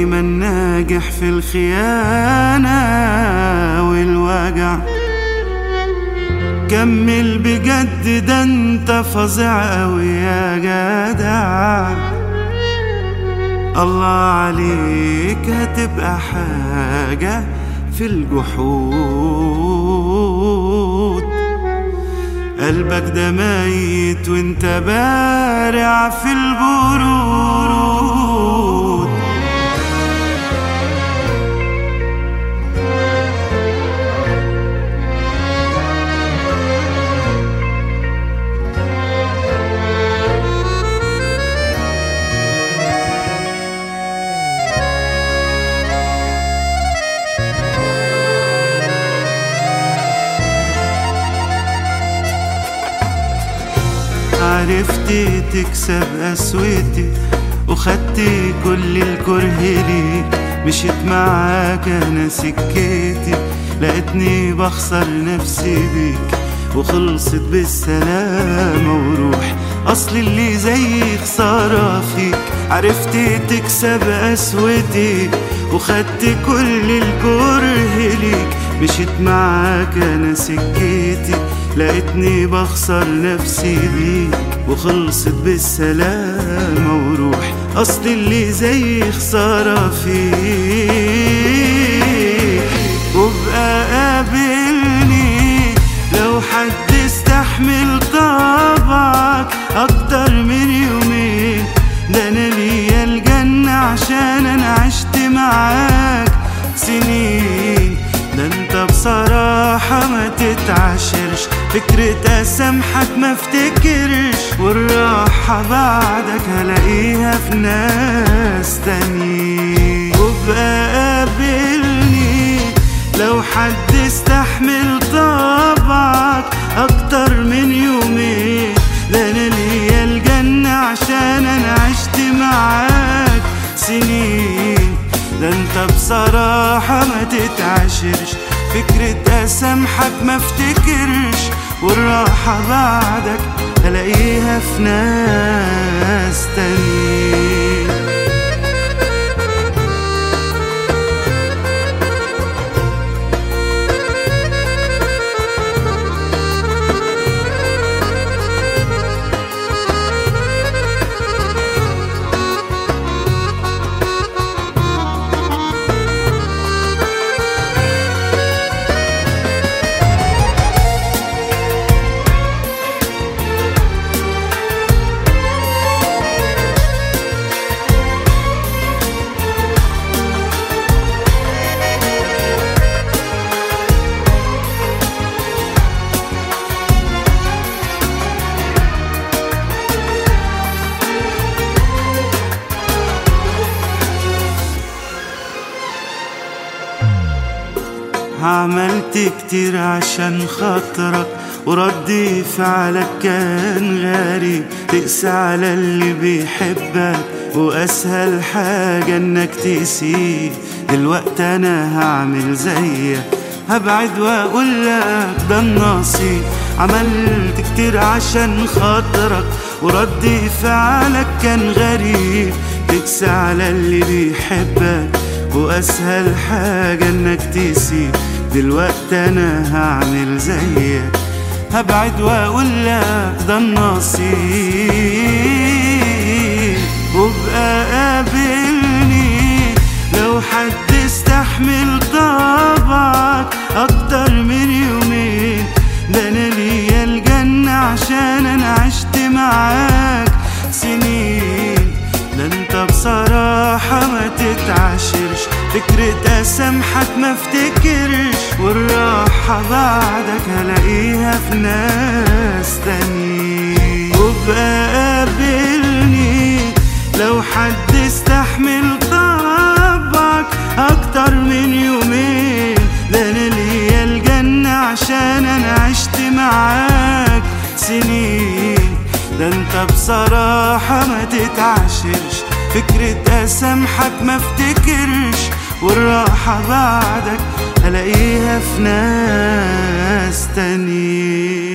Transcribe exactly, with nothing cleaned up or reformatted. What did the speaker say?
دايما ناجح في الخيانة والوجع. كمل بجد، ده انت فظيع اوي يا جدع. الله عليك هتبقى حاجة في الجحود. قلبك ده ميت وانت بارع في البرود. عرفتي تكسب قسوتي وخدتي كل الكره ليك. مشيت معاك انا سكتي، لقيتني بخسر نفسي بيك وخلصت بالسلامة وروح. اصل اللي زي خسارة فيك. عرفتي تكسب قسوتي وخدت كل الكره ليك. مشيت معاك انا سكتي، لقيتني بخسر نفسي بيك وخلصت بالسلامة وروح. أصل اللي زي خسارة فيك. وابقى قابلني لو حد استحمل طبعك أكتر من يومين. ده أنا ليا الجنة عشان أنا عشت معاك سنين. ده انت بصراحة ما تتعاشرش، فكرة اسامحك ما افتكرش، والراحة بعدك هلاقيها في ناس تانيين. وابقى قابلني لو حد استحمل طبعك اكتر من يومين. ده انا ليا الجنة عشان انا عشت معاك سنين. ده انت بصراحة ما تتعاشرش، فكرة اسامحك ما افتكرش، والراحة بعدك هلاقيها في ناس تانيين. عملت كتير عشان خاطرك وردي فعلك كان غريب. تقسى على اللي بيحبك واسهل حاجة انك تسيب. دلوقتي انا هعمل زيك، هبعد واقول لك ده النصيب. عملت كتير عشان خاطرك وردي فعلك كان غريب. تقسى على اللي بيحبك واسهل حاجة انك تسيب. دلوقتي انا هعمل زيك، هبعد واقول لك ده النصيب. وابقى قابلني لو حد استحمل طبعك اكتر من يومين. ده انا ليا الجنة عشان انا عشت معاك سنين. ده انت بصراحة ما تتعاشرش، فكرة اسامحك ما افتكرش، والراحة بعدك هلاقيها في ناس تانيين. وابقى قابلني لو حد استحمل طبعك اكتر من يومين. ده انا ليا الجنة عشان انا عشت معاك سنين. ده انت بصراحة ما تتعاشرش، فكرة اسامحك ما افتكرش، والراحة بعدك هلاقيها في ناس تانيين.